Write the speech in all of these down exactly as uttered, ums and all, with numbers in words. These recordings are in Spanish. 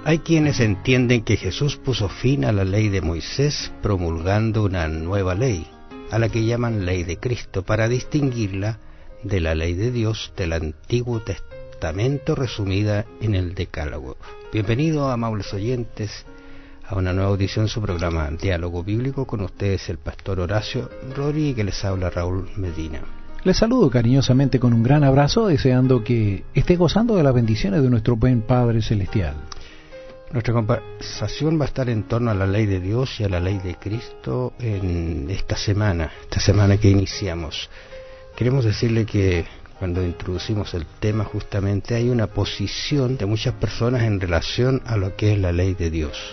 Hay quienes entienden que Jesús puso fin a la ley de Moisés promulgando una nueva ley, a la que llaman ley de Cristo, para distinguirla de la ley de Dios del Antiguo Testamento resumida en el Decálogo. Bienvenidos, amables oyentes, a una nueva audición de su programa Diálogo Bíblico. Con ustedes el pastor Horacio Rory, que les habla Raúl Medina. Les saludo cariñosamente con un gran abrazo, deseando que esté gozando de las bendiciones de nuestro buen Padre Celestial. Nuestra conversación va a estar en torno a la ley de Dios y a la ley de Cristo en esta semana, esta semana que iniciamos. Queremos decirle que cuando introducimos el tema, justamente hay una posición de muchas personas en relación a lo que es la ley de Dios.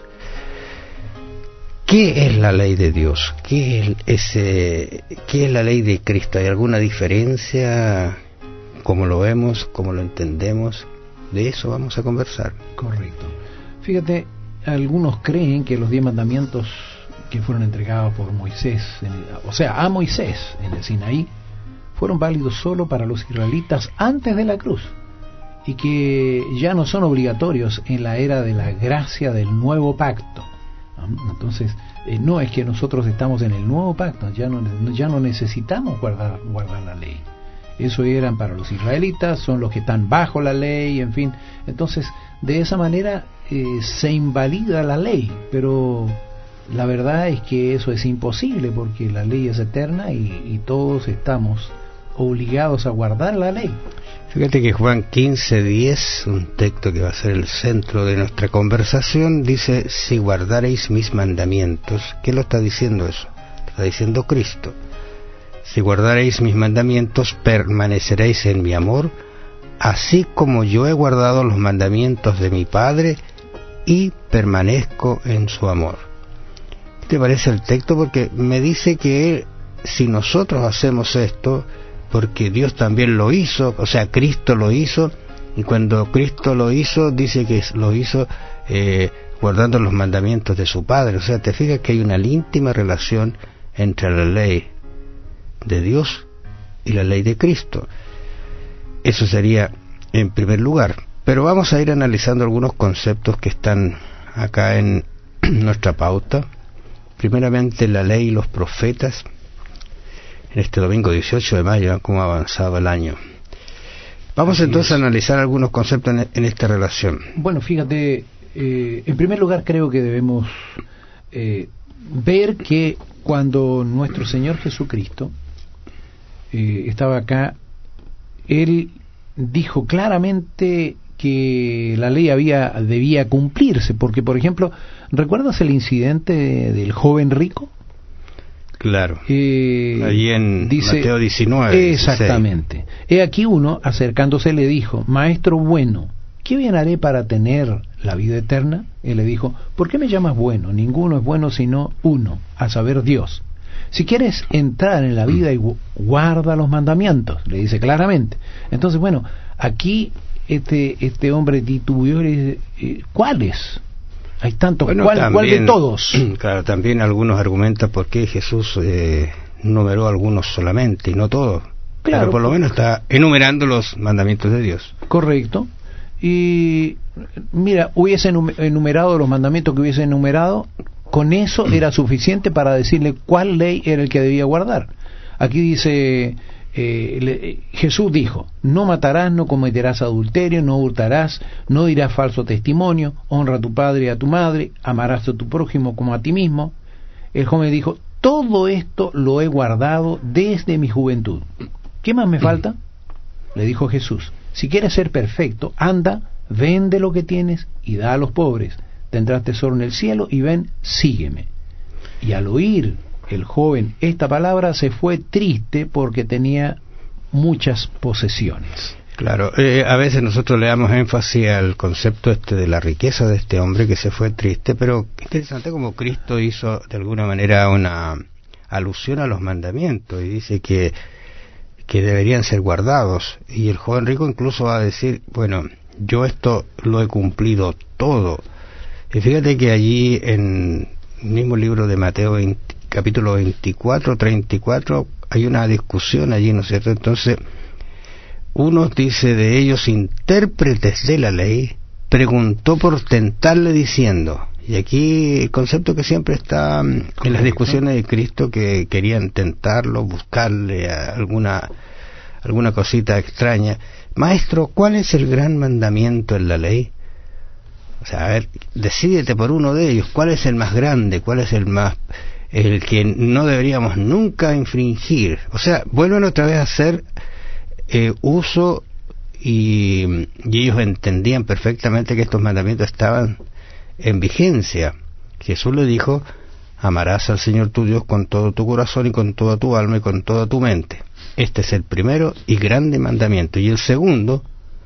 ¿Qué es la ley de Dios? ¿Qué es, ese, ¿Qué es la ley de Cristo? ¿Hay alguna diferencia? ¿Cómo lo vemos? ¿Cómo lo entendemos? De eso vamos a conversar. Correcto. Fíjate, algunos creen que los diez mandamientos que fueron entregados por Moisés, en el, o sea, a Moisés en el Sinaí, fueron válidos solo para los israelitas antes de la cruz, y que ya no son obligatorios en la era de la gracia del nuevo pacto. Entonces, eh, no es que nosotros estamos en el nuevo pacto, ya no, ya no necesitamos guardar, guardar la ley. Eso eran para los israelitas, son los que están bajo la ley, en fin. Entonces, de esa manera eh, se invalida la ley, pero la verdad es que eso es imposible, porque la ley es eterna y, y todos estamos obligados a guardar la ley. Fíjate que Juan quince diez, un texto que va a ser el centro de nuestra conversación, dice: si guardareis mis mandamientos. ¿Qué lo está diciendo eso? Está diciendo Cristo. Si guardareis mis mandamientos, permaneceréis en mi amor, así como yo he guardado los mandamientos de mi Padre y permanezco en su amor. ¿Qué te parece el texto? Porque me dice que si nosotros hacemos esto, porque Dios también lo hizo, o sea, Cristo lo hizo, y cuando Cristo lo hizo, dice que lo hizo eh, guardando los mandamientos de su Padre. O sea, te fijas que hay una íntima relación entre la ley de Dios y la ley de Cristo. Eso sería en primer lugar. Pero vamos a ir analizando algunos conceptos que están acá en nuestra pauta. Primeramente, la ley y los profetas. En este domingo dieciocho de mayo, cómo avanzaba el año. Vamos Así entonces es. a analizar algunos conceptos en, en esta relación. Bueno, fíjate, eh, en primer lugar creo que debemos eh, ver que cuando nuestro Señor Jesucristo eh, estaba acá, Él dijo claramente que la ley había debía cumplirse, porque, por ejemplo, ¿recuerdas el incidente del joven rico? Claro, eh, allí en dice, Mateo diecinueve. Exactamente. dieciséis. He aquí uno, acercándose, le dijo: Maestro bueno, ¿qué bien haré para tener la vida eterna? Él le dijo: ¿por qué me llamas bueno? Ninguno es bueno sino uno, a saber, Dios. Si quieres entrar en la vida, y guarda los mandamientos, le dice claramente. Entonces, bueno, aquí este este hombre titubeó y le dice: eh, ¿cuáles? Hay tantos, bueno, ¿cuál, también, ¿cuál de todos? Claro, también algunos argumentan por qué Jesús eh, numeró algunos solamente y no todos. Claro, pero por lo menos está enumerando los mandamientos de Dios. Correcto. Y mira, hubiese enumerado los mandamientos que hubiese enumerado, con eso era suficiente para decirle cuál ley era el que debía guardar. Aquí dice... Eh, le, Jesús dijo: no matarás, no cometerás adulterio, no hurtarás, no dirás falso testimonio, honra a tu padre y a tu madre, amarás a tu prójimo como a ti mismo. El joven dijo: todo esto lo he guardado desde mi juventud. ¿Qué más me falta? Le dijo Jesús: si quieres ser perfecto, anda, vende lo que tienes y da a los pobres, tendrás tesoro en el cielo, y ven, sígueme. Y al oír el joven esta palabra, se fue triste porque tenía muchas posesiones. Claro, eh, a veces nosotros le damos énfasis al concepto este de la riqueza de este hombre que se fue triste, pero interesante como Cristo hizo de alguna manera una alusión a los mandamientos y dice que que deberían ser guardados, y el joven rico incluso va a decir: bueno, yo esto lo he cumplido todo. Y fíjate que allí en el mismo libro de Mateo veinte, capítulo veinticuatro, treinta y cuatro, hay una discusión allí, ¿no es cierto? Entonces, unos dice de ellos intérpretes de la ley, preguntó por tentarle diciendo, y aquí el concepto que siempre está en las discusiones de Cristo, que querían tentarlo, buscarle alguna alguna cosita extraña. Maestro, ¿cuál es el gran mandamiento en la ley? O sea, a ver, decídete por uno de ellos. ¿Cuál es el más grande? ¿Cuál es el más, el que no deberíamos nunca infringir? O sea, vuelven otra vez a hacer eh, uso y, y ellos entendían perfectamente que estos mandamientos estaban en vigencia. Jesús le dijo: amarás al Señor tu Dios con todo tu corazón y con toda tu alma y con toda tu mente. Este es el primero y grande mandamiento. Y el segundo,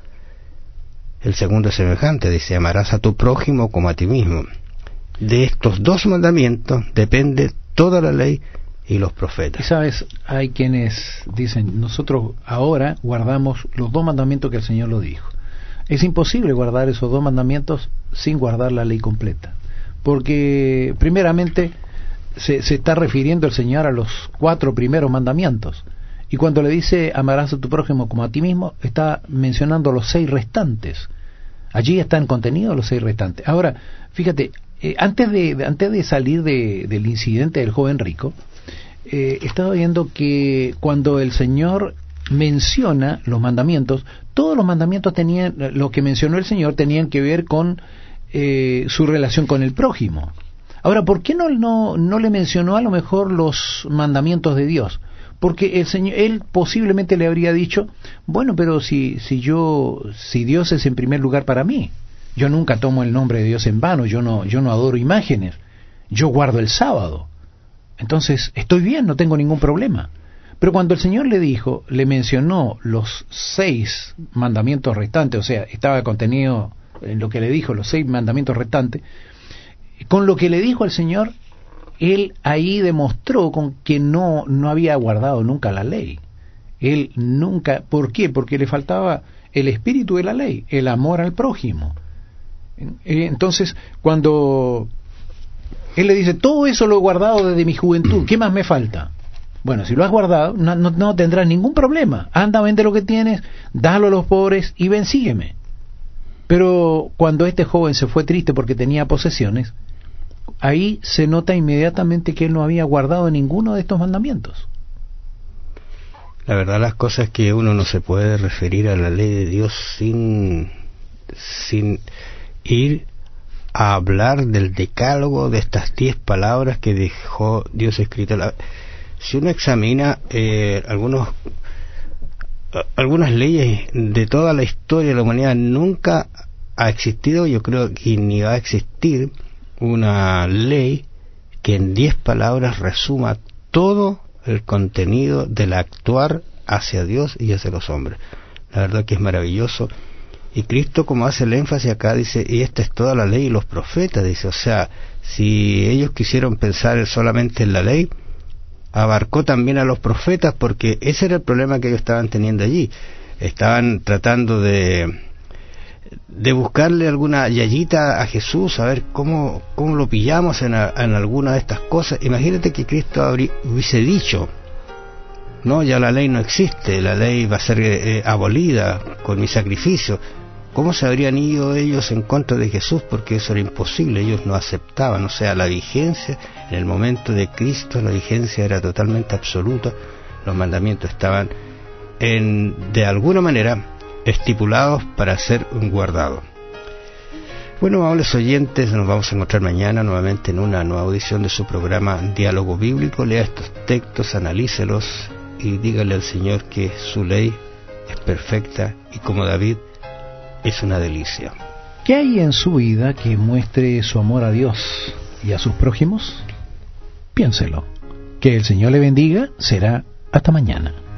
el segundo es semejante, dice: amarás a tu prójimo como a ti mismo. De estos dos mandamientos depende toda la ley y los profetas. Y sabes, hay quienes dicen, nosotros ahora guardamos los dos mandamientos que el Señor lo dijo. Es imposible guardar esos dos mandamientos sin guardar la ley completa, porque primeramente se, se está refiriendo el Señor a los cuatro primeros mandamientos, y cuando le dice amarás a tu prójimo como a ti mismo, está mencionando los seis restantes. Allí están contenidos los seis restantes. Ahora, fíjate, eh, antes de antes de salir de, del incidente del joven rico, eh, estaba viendo que cuando el Señor menciona los mandamientos, todos los mandamientos tenían, lo que mencionó el Señor, tenían que ver con eh, su relación con el prójimo. Ahora, ¿por qué no, no, no le mencionó a lo mejor los mandamientos de Dios? Porque el Señor, él posiblemente le habría dicho, bueno, pero si, si yo, si Dios es en primer lugar para mí, yo nunca tomo el nombre de Dios en vano, yo no, yo no adoro imágenes, yo guardo el sábado, entonces estoy bien, no tengo ningún problema. Pero cuando el Señor le dijo, le mencionó los seis mandamientos restantes, o sea, estaba contenido en lo que le dijo, los seis mandamientos restantes, con lo que le dijo al Señor, él ahí demostró con que no, no había guardado nunca la ley. Él nunca, ¿por qué? Porque le faltaba el espíritu de la ley, el amor al prójimo. Entonces, cuando él le dice, todo eso lo he guardado desde mi juventud, ¿qué más me falta? Bueno, si lo has guardado, no, no, no tendrás ningún problema. Anda, vende lo que tienes, dalo a los pobres y ven, sígueme. Pero cuando este joven se fue triste porque tenía posesiones, ahí se nota inmediatamente que él no había guardado ninguno de estos mandamientos. La verdad, las cosas que uno no se puede referir a la ley de Dios sin, sin ir a hablar del decálogo, de estas diez palabras que dejó Dios escritas. La, si uno examina eh, algunos algunas leyes de toda la historia de la humanidad, nunca ha existido, yo creo que ni va a existir, una ley que en diez palabras resuma todo el contenido del actuar hacia Dios y hacia los hombres. La verdad que es maravilloso. Y Cristo, como hace el énfasis acá, dice, y esta es toda la ley y los profetas, dice, o sea, si ellos quisieron pensar solamente en la ley, abarcó también a los profetas, porque ese era el problema que ellos estaban teniendo allí. Estaban tratando de de buscarle alguna yayita a Jesús, a ver cómo, cómo lo pillamos en, a, en alguna de estas cosas. Imagínate que Cristo habría, hubiese dicho, no, ya la ley no existe, la ley va a ser eh, abolida con mi sacrificio. ¿Cómo se habrían ido ellos en contra de Jesús? Porque eso era imposible, ellos no aceptaban. O sea, la vigencia, en el momento de Cristo, la vigencia era totalmente absoluta. Los mandamientos estaban en, de alguna manera, estipulados para ser guardados. Bueno, amables oyentes, nos vamos a encontrar mañana nuevamente en una nueva audición de su programa Diálogo Bíblico. Lea estos textos, analícelos y dígale al Señor que su ley es perfecta y, como David, es una delicia. ¿Qué hay en su vida que muestre su amor a Dios y a sus prójimos? Piénselo. Que el Señor le bendiga. Será hasta mañana.